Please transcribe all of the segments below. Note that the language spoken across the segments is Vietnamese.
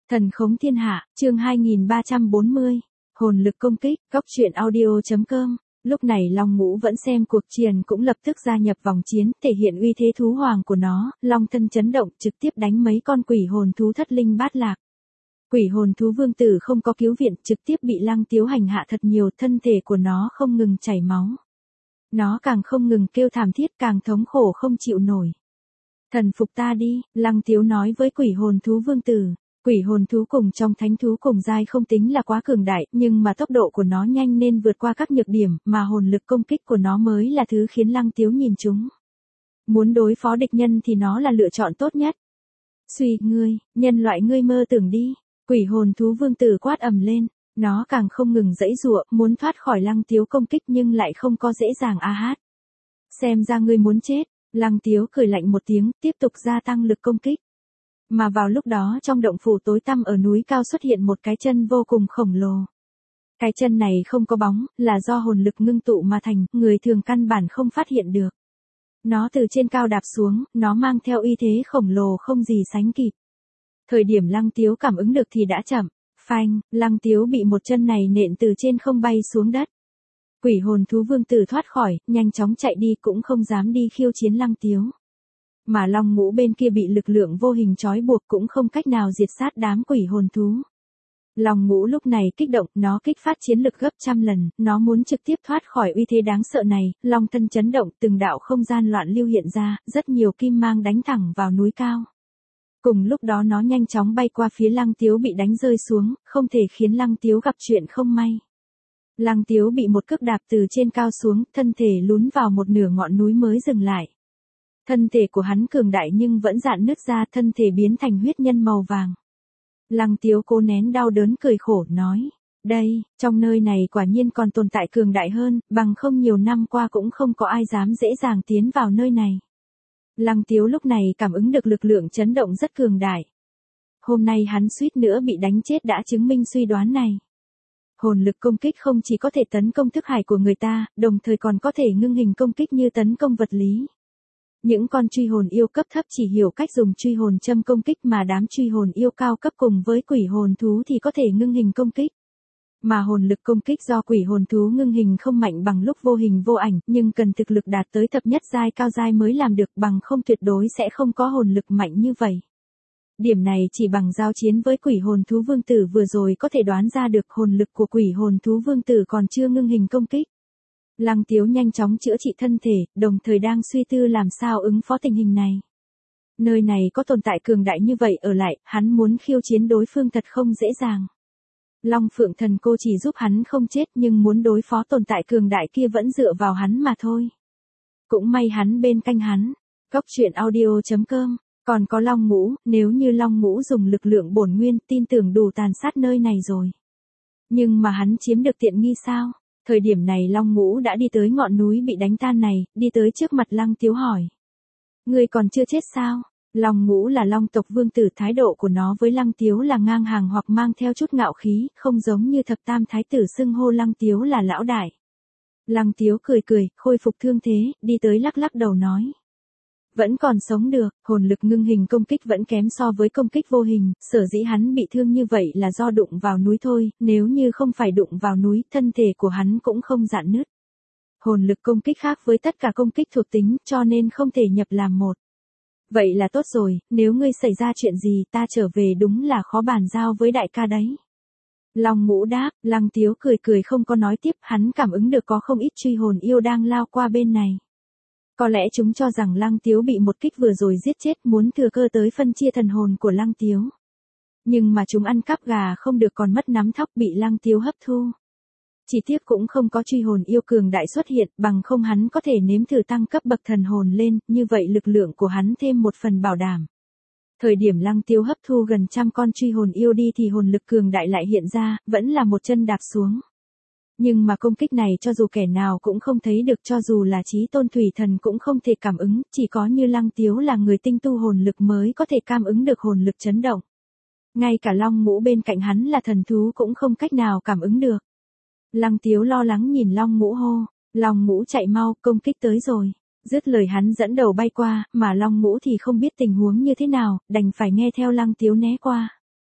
Thần khống thiên hạ, chương 2340, hồn lực công kích, góc truyện audio.com. Lúc này Long Ngũ vẫn xem cuộc chiến cũng lập tức gia nhập vòng chiến, thể hiện uy thế thú hoàng của nó, long thân chấn động, trực tiếp đánh mấy con quỷ hồn thú thất linh bát lạc. Quỷ hồn thú vương tử không có cứu viện, trực tiếp bị Lăng Tiếu hành hạ thật nhiều, thân thể của nó không ngừng chảy máu. Nó càng không ngừng kêu thảm thiết, càng thống khổ không chịu nổi. Thần phục ta đi, Lăng Tiếu nói với quỷ hồn thú vương tử. Quỷ hồn thú cùng trong thánh thú cùng giai không tính là quá cường đại, nhưng mà tốc độ của nó nhanh nên vượt qua các nhược điểm, mà hồn lực công kích của nó mới là thứ khiến Lăng Tiếu nhìn chúng. Muốn đối phó địch nhân thì nó là lựa chọn tốt nhất. Suy, ngươi, nhân loại ngươi mơ tưởng đi, quỷ hồn thú vương tử quát ầm lên, nó càng không ngừng giãy giụa, muốn thoát khỏi Lăng Tiếu công kích nhưng lại không có dễ dàng a hát. Xem ra ngươi muốn chết, Lăng Tiếu cười lạnh một tiếng, tiếp tục gia tăng lực công kích. Mà vào lúc đó trong động phủ tối tăm ở núi cao xuất hiện một cái chân vô cùng khổng lồ. Cái chân này không có bóng, là do hồn lực ngưng tụ mà thành, người thường căn bản không phát hiện được. Nó từ trên cao đạp xuống, nó mang theo uy thế khổng lồ không gì sánh kịp. Thời điểm Lăng Tiếu cảm ứng được thì đã chậm, phanh, Lăng Tiếu bị một chân này nện từ trên không bay xuống đất. Quỷ hồn thú vương tử thoát khỏi, nhanh chóng chạy đi cũng không dám đi khiêu chiến Lăng Tiếu. Mà Long Ngũ bên kia bị lực lượng vô hình trói buộc cũng không cách nào diệt sát đám quỷ hồn thú. Long Ngũ lúc này kích động, nó kích phát chiến lực gấp trăm lần, nó muốn trực tiếp thoát khỏi uy thế đáng sợ này, long thân chấn động, từng đạo không gian loạn lưu hiện ra, rất nhiều kim mang đánh thẳng vào núi cao. Cùng lúc đó nó nhanh chóng bay qua phía Lăng Tiếu bị đánh rơi xuống, không thể khiến Lăng Tiếu gặp chuyện không may. Lăng Tiếu bị một cước đạp từ trên cao xuống, thân thể lún vào một nửa ngọn núi mới dừng lại. Thân thể của hắn cường đại nhưng vẫn rạn nứt ra, thân thể biến thành huyết nhân màu vàng. Lăng Tiếu cố nén đau đớn cười khổ nói, đây, trong nơi này quả nhiên còn tồn tại cường đại hơn, bằng không nhiều năm qua cũng không có ai dám dễ dàng tiến vào nơi này. Lăng Tiếu lúc này cảm ứng được lực lượng chấn động rất cường đại. Hôm nay hắn suýt nữa bị đánh chết đã chứng minh suy đoán này. Hồn lực công kích không chỉ có thể tấn công thức hải của người ta, đồng thời còn có thể ngưng hình công kích như tấn công vật lý. Những con truy hồn yêu cấp thấp chỉ hiểu cách dùng truy hồn châm công kích, mà đám truy hồn yêu cao cấp cùng với quỷ hồn thú thì có thể ngưng hình công kích. Mà hồn lực công kích do quỷ hồn thú ngưng hình không mạnh bằng lúc vô hình vô ảnh, nhưng cần thực lực đạt tới thập nhất giai cao giai mới làm được, bằng không tuyệt đối sẽ không có hồn lực mạnh như vậy. Điểm này chỉ bằng giao chiến với quỷ hồn thú vương tử vừa rồi có thể đoán ra được, hồn lực của quỷ hồn thú vương tử còn chưa ngưng hình công kích. Lăng Tiếu nhanh chóng chữa trị thân thể, đồng thời đang suy tư làm sao ứng phó tình hình này. Nơi này có tồn tại cường đại như vậy ở lại, hắn muốn khiêu chiến đối phương thật không dễ dàng. Long Phượng Thần Cô chỉ giúp hắn không chết, nhưng muốn đối phó tồn tại cường đại kia vẫn dựa vào hắn mà thôi. Cũng may hắn bên cạnh hắn. Góc truyện audio.com. Còn có Long Ngũ, nếu như Long Ngũ dùng lực lượng bổn nguyên, tin tưởng đủ tàn sát nơi này rồi. Nhưng mà hắn chiếm được tiện nghi sao? Thời điểm này Long Ngũ đã đi tới ngọn núi bị đánh tan này, đi tới trước mặt Lăng Tiếu hỏi. Ngươi còn chưa chết sao? Long Ngũ là long tộc vương tử, thái độ của nó với Lăng Tiếu là ngang hàng hoặc mang theo chút ngạo khí, không giống như thập tam thái tử xưng hô Lăng Tiếu là lão đại. Lăng Tiếu cười cười, khôi phục thương thế, đi tới lắc lắc đầu nói. Vẫn còn sống được, hồn lực ngưng hình công kích vẫn kém so với công kích vô hình, sở dĩ hắn bị thương như vậy là do đụng vào núi thôi, nếu như không phải đụng vào núi, thân thể của hắn cũng không rạn nứt. Hồn lực công kích khác với tất cả công kích thuộc tính, cho nên không thể nhập làm một. Vậy là tốt rồi, nếu ngươi xảy ra chuyện gì ta trở về đúng là khó bàn giao với đại ca đấy. Long Ngũ đáp, Lăng Tiếu cười cười không có nói tiếp, hắn cảm ứng được có không ít truy hồn yêu đang lao qua bên này. Có lẽ chúng cho rằng Lăng Tiếu bị một kích vừa rồi giết chết, muốn thừa cơ tới phân chia thần hồn của Lăng Tiếu. Nhưng mà chúng ăn cắp gà không được còn mất nắm thóc, bị Lăng Tiếu hấp thu. Chỉ tiếc cũng không có truy hồn yêu cường đại xuất hiện, bằng không hắn có thể nếm thử tăng cấp bậc thần hồn lên, như vậy lực lượng của hắn thêm một phần bảo đảm. Thời điểm Lăng Tiếu hấp thu gần trăm con truy hồn yêu đi thì hồn lực cường đại lại hiện ra, vẫn là một chân đạp xuống. Nhưng mà công kích này cho dù kẻ nào cũng không thấy được, cho dù là chí tôn thủy thần cũng không thể cảm ứng, chỉ có như Lăng Tiếu là người tinh tu hồn lực mới có thể cảm ứng được hồn lực chấn động. Ngay cả Long Ngũ bên cạnh hắn là thần thú cũng không cách nào cảm ứng được. Lăng Tiếu lo lắng nhìn Long Ngũ hô, Long Ngũ chạy mau, công kích tới rồi. Dứt lời hắn dẫn đầu bay qua, mà Long Ngũ thì không biết tình huống như thế nào, đành phải nghe theo Lăng Tiếu né qua.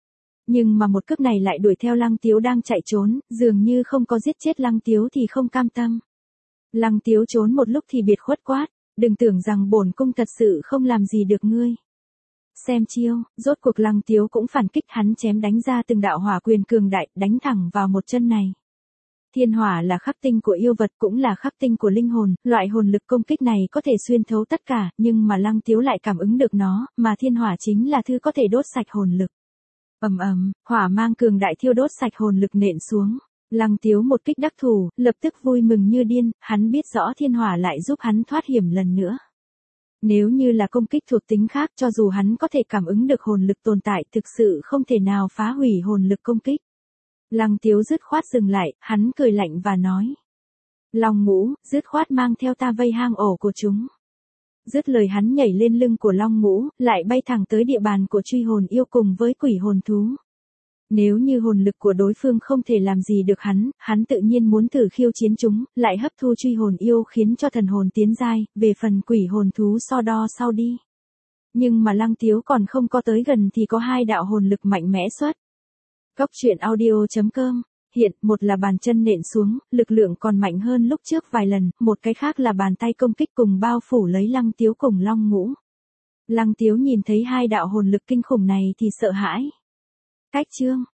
Nhưng mà một cước này lại đuổi theo Lăng Tiếu đang chạy trốn, dường như không có giết chết Lăng Tiếu thì không cam tâm. Lăng Tiếu trốn một lúc thì biệt khuất quát, đừng tưởng rằng bổn cung thật sự không làm gì được ngươi. Xem chiêu, rốt cuộc Lăng Tiếu cũng phản kích, hắn chém đánh ra từng đạo hỏa quyền cường đại, đánh thẳng vào một chân này. Thiên hỏa là khắc tinh của yêu vật, cũng là khắc tinh của linh hồn, loại hồn lực công kích này có thể xuyên thấu tất cả, nhưng mà Lăng Tiếu lại cảm ứng được nó, mà thiên hỏa chính là thứ có thể đốt sạch hồn lực. Ầm ầm, hỏa mang cường đại thiêu đốt sạch hồn lực nện xuống. Lăng Tiếu một kích đắc thủ, lập tức vui mừng như điên, hắn biết rõ thiên hỏa lại giúp hắn thoát hiểm lần nữa. Nếu như là công kích thuộc tính khác, cho dù hắn có thể cảm ứng được hồn lực tồn tại, thực sự không thể nào phá hủy hồn lực công kích. Lăng Tiếu dứt khoát dừng lại, hắn cười lạnh và nói. Long Ngũ, dứt khoát mang theo ta vây hang ổ của chúng. Dứt lời hắn nhảy lên lưng của Long Ngũ, lại bay thẳng tới địa bàn của truy hồn yêu cùng với quỷ hồn thú. Nếu như hồn lực của đối phương không thể làm gì được hắn tự nhiên muốn thử khiêu chiến chúng, lại hấp thu truy hồn yêu khiến cho thần hồn tiến giai, về phần quỷ hồn thú so đo sau đi. Nhưng mà Lăng Tiếu còn không có tới gần thì có hai đạo hồn lực mạnh mẽ xuất. Góc truyện audio.com. Hiện, một là bàn chân nện xuống, lực lượng còn mạnh hơn lúc trước vài lần, một cái khác là bàn tay công kích cùng bao phủ lấy Lăng Tiếu cùng Long Ngũ. Lăng Tiếu nhìn thấy hai đạo hồn lực kinh khủng này thì sợ hãi. Cách chương.